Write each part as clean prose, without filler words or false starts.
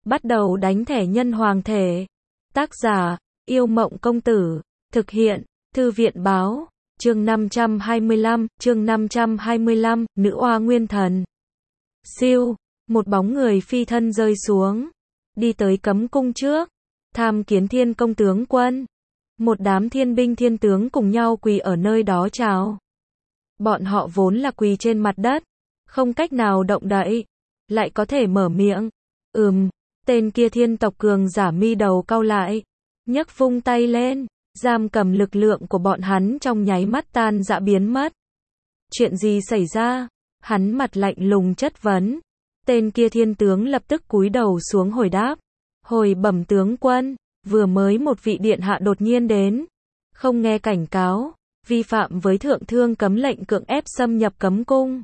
Bắt đầu đánh thẻ nhân hoàng thể. Tác giả, Yêu Mộng Công Tử. Thực hiện, Thư viện Báo. Chương 525, Nữ oa nguyên thần. Siêu, một bóng người phi thân rơi xuống, đi tới cấm cung trước, tham kiến Thiên Công tướng quân. Một đám thiên binh thiên tướng cùng nhau quỳ ở nơi đó chào. Bọn họ vốn là quỳ trên mặt đất, không cách nào động đậy, lại có thể mở miệng. Tên kia thiên tộc cường giả mi đầu cau lại, nhấc vung tay lên, giam cầm lực lượng của bọn hắn trong nháy mắt tan rã biến mất. Chuyện gì xảy ra? Hắn mặt lạnh lùng chất vấn. Tên kia thiên tướng lập tức cúi đầu xuống hồi đáp. Hồi bẩm tướng quân, vừa mới một vị điện hạ đột nhiên đến, không nghe cảnh cáo, vi phạm với thượng thương cấm lệnh cưỡng ép xâm nhập cấm cung.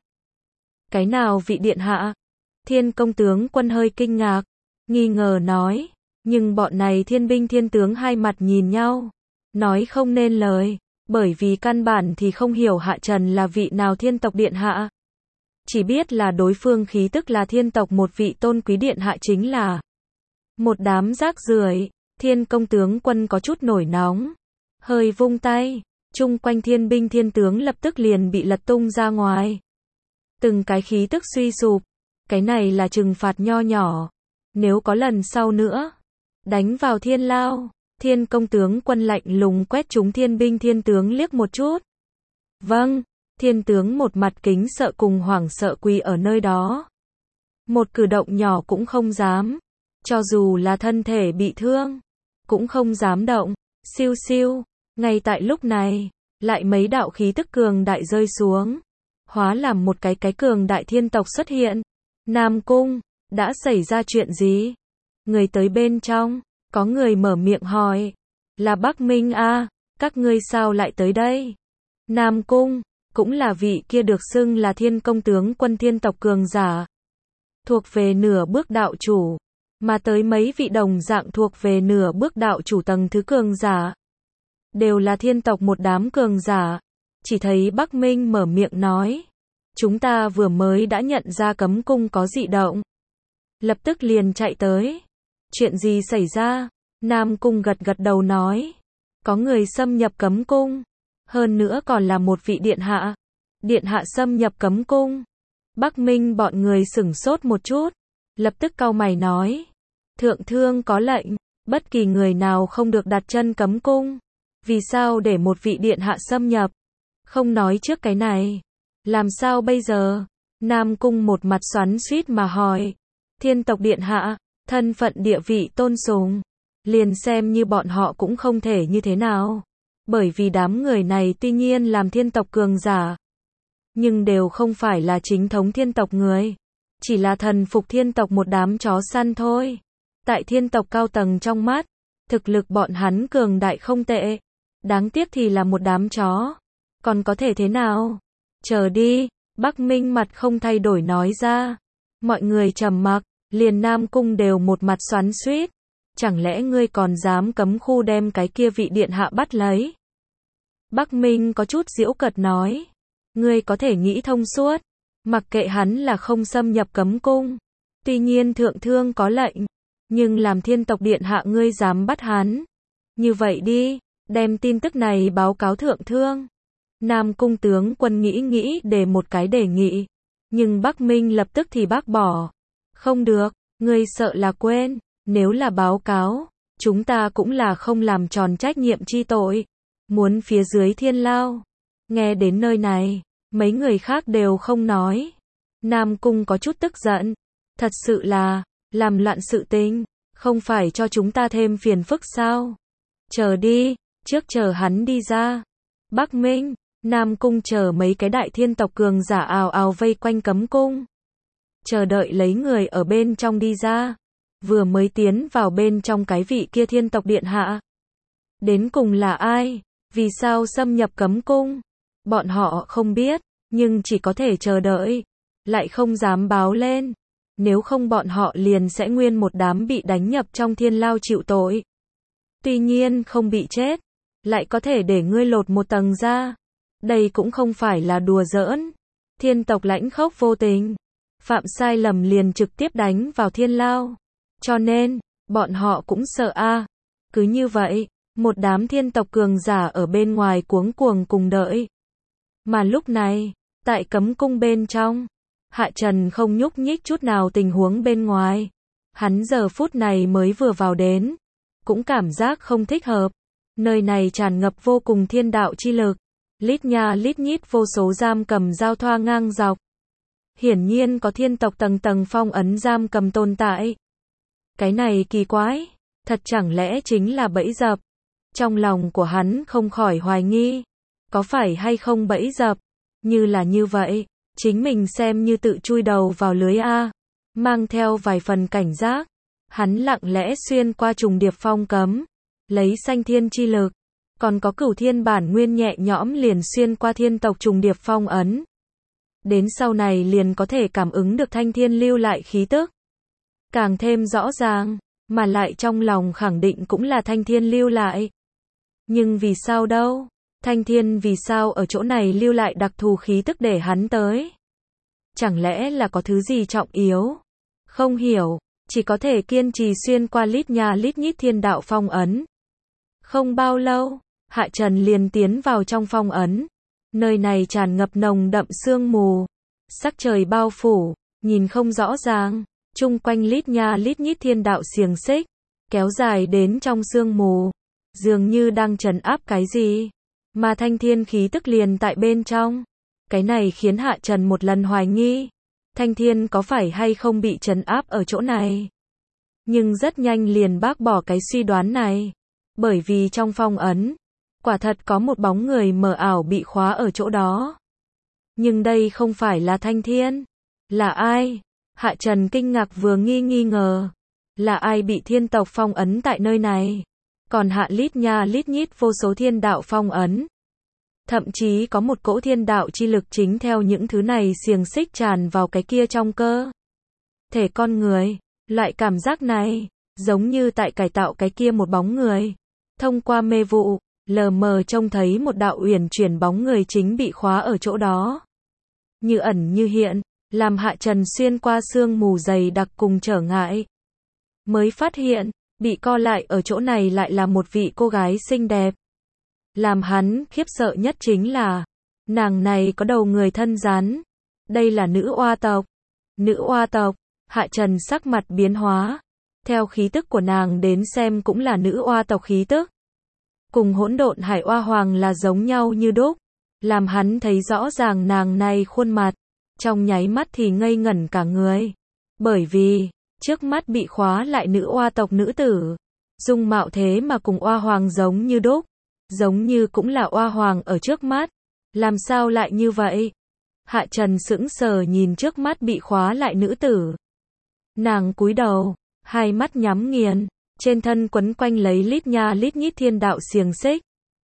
Cái nào vị điện hạ? Thiên công tướng quân hơi kinh ngạc, nghi ngờ nói, nhưng bọn này thiên binh thiên tướng hai mặt nhìn nhau, nói không nên lời, bởi vì căn bản thì không hiểu Hạ Trần là vị nào thiên tộc điện hạ. Chỉ biết là đối phương khí tức là thiên tộc một vị tôn quý điện hạ chính là một đám rác rưởi. Thiên công tướng quân có chút nổi nóng, hơi vung tay, chung quanh thiên binh thiên tướng lập tức liền bị lật tung ra ngoài. Từng cái khí tức suy sụp, cái này là trừng phạt nho nhỏ, nếu có lần sau nữa, đánh vào thiên lao. Thiên công tướng quân lạnh lùng quét chúng thiên binh thiên tướng liếc một chút. Vâng, thiên tướng một mặt kính sợ cùng hoảng sợ quỳ ở nơi đó. Một cử động nhỏ cũng không dám, cho dù là thân thể bị thương, cũng không dám động. Siêu siêu, ngay tại lúc này, lại mấy đạo khí tức cường đại rơi xuống, hóa làm một cái cường đại thiên tộc xuất hiện. Nam Cung, đã xảy ra chuyện gì? Người tới bên trong, có người mở miệng hỏi. Là Bắc Minh a, các ngươi sao lại tới đây? Nam Cung, cũng là vị kia được xưng là thiên công tướng quân thiên tộc cường giả, thuộc về nửa bước đạo chủ, mà tới mấy vị đồng dạng thuộc về nửa bước đạo chủ tầng thứ cường giả, đều là thiên tộc một đám cường giả. Chỉ thấy Bắc Minh mở miệng nói, chúng ta vừa mới đã nhận ra cấm cung có dị động, lập tức liền chạy tới. Chuyện gì xảy ra? Nam Cung gật gật đầu nói, có người xâm nhập cấm cung, hơn nữa còn là một vị điện hạ. Điện hạ xâm nhập cấm cung. Bắc Minh bọn người sửng sốt một chút, lập tức cau mày nói, thượng thương có lệnh, bất kỳ người nào không được đặt chân cấm cung. Vì sao để một vị điện hạ xâm nhập? Không nói trước cái này, làm sao bây giờ? Nam Cung một mặt xoắn xuýt mà hỏi. Thiên tộc điện hạ, thân phận địa vị tôn sùng, liền xem như bọn họ cũng không thể như thế nào. Bởi vì đám người này tuy nhiên làm thiên tộc cường giả, nhưng đều không phải là chính thống thiên tộc người, chỉ là thần phục thiên tộc một đám chó săn thôi. Tại thiên tộc cao tầng trong mắt, thực lực bọn hắn cường đại không tệ, đáng tiếc thì là một đám chó, còn có thể thế nào? Chờ đi, Bắc Minh mặt không thay đổi nói ra. Mọi người trầm mặc, liền Nam Cung đều một mặt xoắn xuýt. Chẳng lẽ ngươi còn dám cấm khu đem cái kia vị điện hạ bắt lấy? Bắc Minh có chút giễu cợt nói, ngươi có thể nghĩ thông suốt, mặc kệ hắn là không xâm nhập cấm cung. Tuy nhiên thượng thương có lệnh, nhưng làm thiên tộc điện hạ ngươi dám bắt hắn. Như vậy đi, đem tin tức này báo cáo thượng thương. Nam Cung tướng quân nghĩ để một cái đề nghị, nhưng Bắc Minh lập tức thì bác bỏ. Không được, ngươi sợ là quên, nếu là báo cáo, chúng ta cũng là không làm tròn trách nhiệm chi tội, muốn phía dưới thiên lao. Nghe đến nơi này, mấy người khác đều không nói. Nam Cung có chút tức giận, thật sự là làm loạn sự tình, không phải cho chúng ta thêm phiền phức sao? Chờ đi, trước chờ hắn đi ra. Bắc Minh, Nam Cung chờ mấy cái đại thiên tộc cường giả ào ào vây quanh cấm cung, chờ đợi lấy người ở bên trong đi ra. Vừa mới tiến vào bên trong cái vị kia thiên tộc điện hạ, đến cùng là ai? Vì sao xâm nhập cấm cung? Bọn họ không biết, nhưng chỉ có thể chờ đợi, lại không dám báo lên. Nếu không bọn họ liền sẽ nguyên một đám bị đánh nhập trong thiên lao chịu tội. Tuy nhiên không bị chết, lại có thể để ngươi lột một tầng ra. Đây cũng không phải là đùa giỡn. Thiên tộc lãnh khốc vô tình, phạm sai lầm liền trực tiếp đánh vào thiên lao. Cho nên, bọn họ cũng sợ a. Cứ như vậy, một đám thiên tộc cường giả ở bên ngoài cuống cuồng cùng đợi. Mà lúc này, tại cấm cung bên trong, Hạ Trần không nhúc nhích chút nào tình huống bên ngoài. Hắn giờ phút này mới vừa vào đến, cũng cảm giác không thích hợp. Nơi này tràn ngập vô cùng thiên đạo chi lực, lít nha lít nhít vô số giam cầm giao thoa ngang dọc. Hiển nhiên có thiên tộc tầng tầng phong ấn giam cầm tồn tại. Cái này kỳ quái, thật chẳng lẽ chính là bẫy dập? Trong lòng của hắn không khỏi hoài nghi, có phải hay không bẫy dập? Như là như vậy, chính mình xem như tự chui đầu vào lưới a. Mang theo vài phần cảnh giác, hắn lặng lẽ xuyên qua trùng điệp phong cấm, lấy sanh thiên chi lực, còn có cửu thiên bản nguyên nhẹ nhõm liền xuyên qua thiên tộc trùng điệp phong ấn. Đến sau này liền có thể cảm ứng được thanh thiên lưu lại khí tức. Càng thêm rõ ràng, mà lại trong lòng khẳng định cũng là thanh thiên lưu lại. Nhưng vì sao đâu? Thanh thiên vì sao ở chỗ này lưu lại đặc thù khí tức để hắn tới? Chẳng lẽ là có thứ gì trọng yếu? Không hiểu, chỉ có thể kiên trì xuyên qua lít nha lít nhít thiên đạo phong ấn. Không bao lâu, Hạ Trần liền tiến vào trong phong ấn. Nơi này tràn ngập nồng đậm sương mù, sắc trời bao phủ, nhìn không rõ ràng, chung quanh lít nha lít nhít thiên đạo xiềng xích, kéo dài đến trong sương mù, dường như đang trấn áp cái gì, mà thanh thiên khí tức liền tại bên trong. Cái này khiến Hạ Trần một lần hoài nghi, thanh thiên có phải hay không bị trấn áp ở chỗ này. Nhưng rất nhanh liền bác bỏ cái suy đoán này, bởi vì trong phong ấn, quả thật có một bóng người mờ ảo bị khóa ở chỗ đó. Nhưng đây không phải là thanh thiên. Là ai? Hạ Trần kinh ngạc vừa nghi ngờ. Là ai bị thiên tộc phong ấn tại nơi này? Còn hạ lít nha lít nhít vô số thiên đạo phong ấn. Thậm chí có một cỗ thiên đạo chi lực chính theo những thứ này xiềng xích tràn vào cái kia trong cơ thể con người. Loại cảm giác này, giống như tại cải tạo cái kia một bóng người. Thông qua mê vụ, lờ mờ trông thấy một đạo uyển chuyển bóng người chính bị khóa ở chỗ đó. Như ẩn như hiện, làm Hạ Trần xuyên qua sương mù dày đặc cùng trở ngại. Mới phát hiện, bị co lại ở chỗ này lại là một vị cô gái xinh đẹp. Làm hắn khiếp sợ nhất chính là, nàng này có đầu người thân rắn. Đây là nữ oa tộc. Nữ oa tộc, Hạ Trần sắc mặt biến hóa. Theo khí tức của nàng đến xem cũng là nữ oa tộc khí tức. Cùng hỗn độn hải oa hoàng là giống nhau như đúc. Làm hắn thấy rõ ràng nàng này khuôn mặt. Trong nháy mắt thì ngây ngẩn cả người. Bởi vì, trước mắt bị khóa lại nữ oa tộc nữ tử. Dung mạo thế mà cùng oa hoàng giống như đúc. Giống như cũng là oa hoàng ở trước mắt. Làm sao lại như vậy? Hạ Trần sững sờ nhìn trước mắt bị khóa lại nữ tử. Nàng cúi đầu, hai mắt nhắm nghiền, trên thân quấn quanh lấy lít nha lít nhít thiên đạo xiềng xích.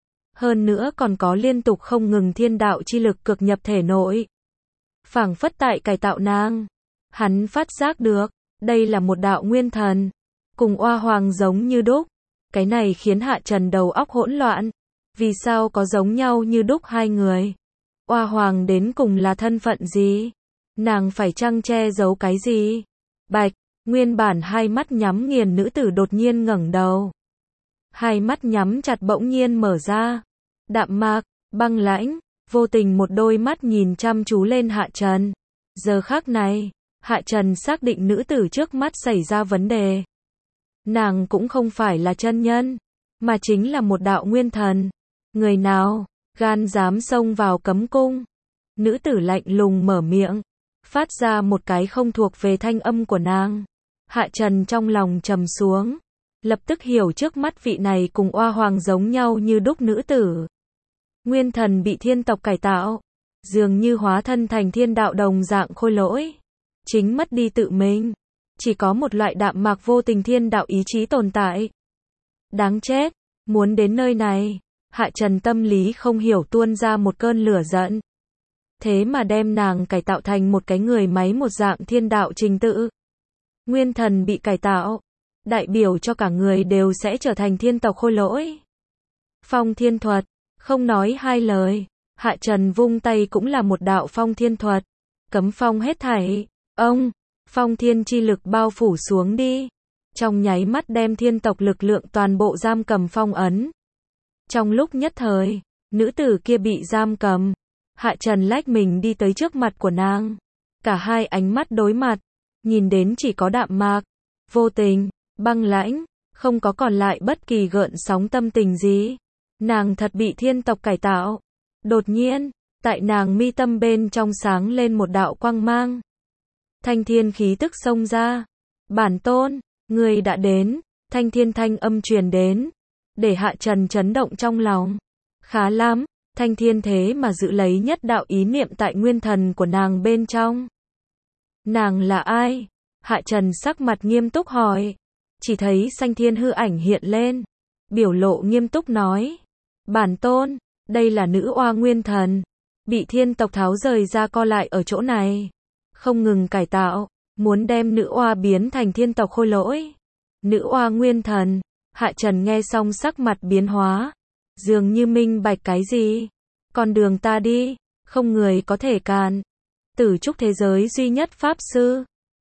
Hơn nữa còn có liên tục không ngừng thiên đạo chi lực cực nhập thể nội. Phảng phất tại cải tạo nàng. Hắn phát giác được, đây là một đạo nguyên thần, cùng oa hoàng giống như đúc. Cái này khiến Hạ Trần đầu óc hỗn loạn. Vì sao có giống nhau như đúc hai người? Oa hoàng đến cùng là thân phận gì? Nàng phải chăng che giấu cái gì? Bạch, nguyên bản hai mắt nhắm nghiền nữ tử đột nhiên ngẩng đầu. Hai mắt nhắm chặt bỗng nhiên mở ra. Đạm mạc, băng lãnh, vô tình một đôi mắt nhìn chăm chú lên Hạ Trần. Giờ khắc này, Hạ Trần xác định nữ tử trước mắt xảy ra vấn đề. Nàng cũng không phải là chân nhân, mà chính là một đạo nguyên thần. Người nào, gan dám xông vào cấm cung? Nữ tử lạnh lùng mở miệng, phát ra một cái không thuộc về thanh âm của nàng. Hạ Trần trong lòng trầm xuống, lập tức hiểu trước mắt vị này cùng oa hoàng giống nhau như đúc nữ tử. Nguyên thần bị thiên tộc cải tạo, dường như hóa thân thành thiên đạo đồng dạng khôi lỗi, chính mất đi tự mình, chỉ có một loại đạm mạc vô tình thiên đạo ý chí tồn tại. Đáng chết, muốn đến nơi này, Hạ Trần tâm lý không hiểu tuôn ra một cơn lửa giận. Thế mà đem nàng cải tạo thành một cái người máy một dạng thiên đạo trình tự. Nguyên thần bị cải tạo, đại biểu cho cả người đều sẽ trở thành thiên tộc khôi lỗi. Phong thiên thuật, không nói hai lời, Hạ Trần vung tay cũng là một đạo phong thiên thuật, cấm phong hết thảy. Ông, phong thiên chi lực bao phủ xuống đi. trong nháy mắt đem thiên tộc lực lượng toàn bộ giam cầm phong ấn. Trong lúc nhất thời, nữ tử kia bị giam cầm, Hạ Trần lách mình đi tới trước mặt của nàng. Cả hai ánh mắt đối mặt, nhìn đến chỉ có đạm mạc, vô tình, băng lãnh, không có còn lại bất kỳ gợn sóng tâm tình gì. Nàng thật bị thiên tộc cải tạo. Đột nhiên, tại nàng mi tâm bên trong sáng lên một đạo quang mang. Thanh thiên khí tức xông ra. Bản tôn, người đã đến, thanh thiên thanh âm truyền đến, để Hạ Trần chấn động trong lòng. Khá lắm, thanh thiên thế mà giữ lấy nhất đạo ý niệm tại nguyên thần của nàng bên trong. Nàng là ai? Hạ Trần sắc mặt nghiêm túc hỏi. Chỉ thấy Sanh Thiên hư ảnh hiện lên, biểu lộ nghiêm túc nói. Bản tôn, đây là nữ oa nguyên thần, bị thiên tộc tháo rời ra co lại ở chỗ này. Không ngừng cải tạo, muốn đem nữ oa biến thành thiên tộc khôi lỗi. Nữ oa nguyên thần, Hạ Trần nghe xong sắc mặt biến hóa, dường như minh bạch cái gì. Con đường ta đi, không người có thể cản. Tử trúc thế giới duy nhất pháp sư,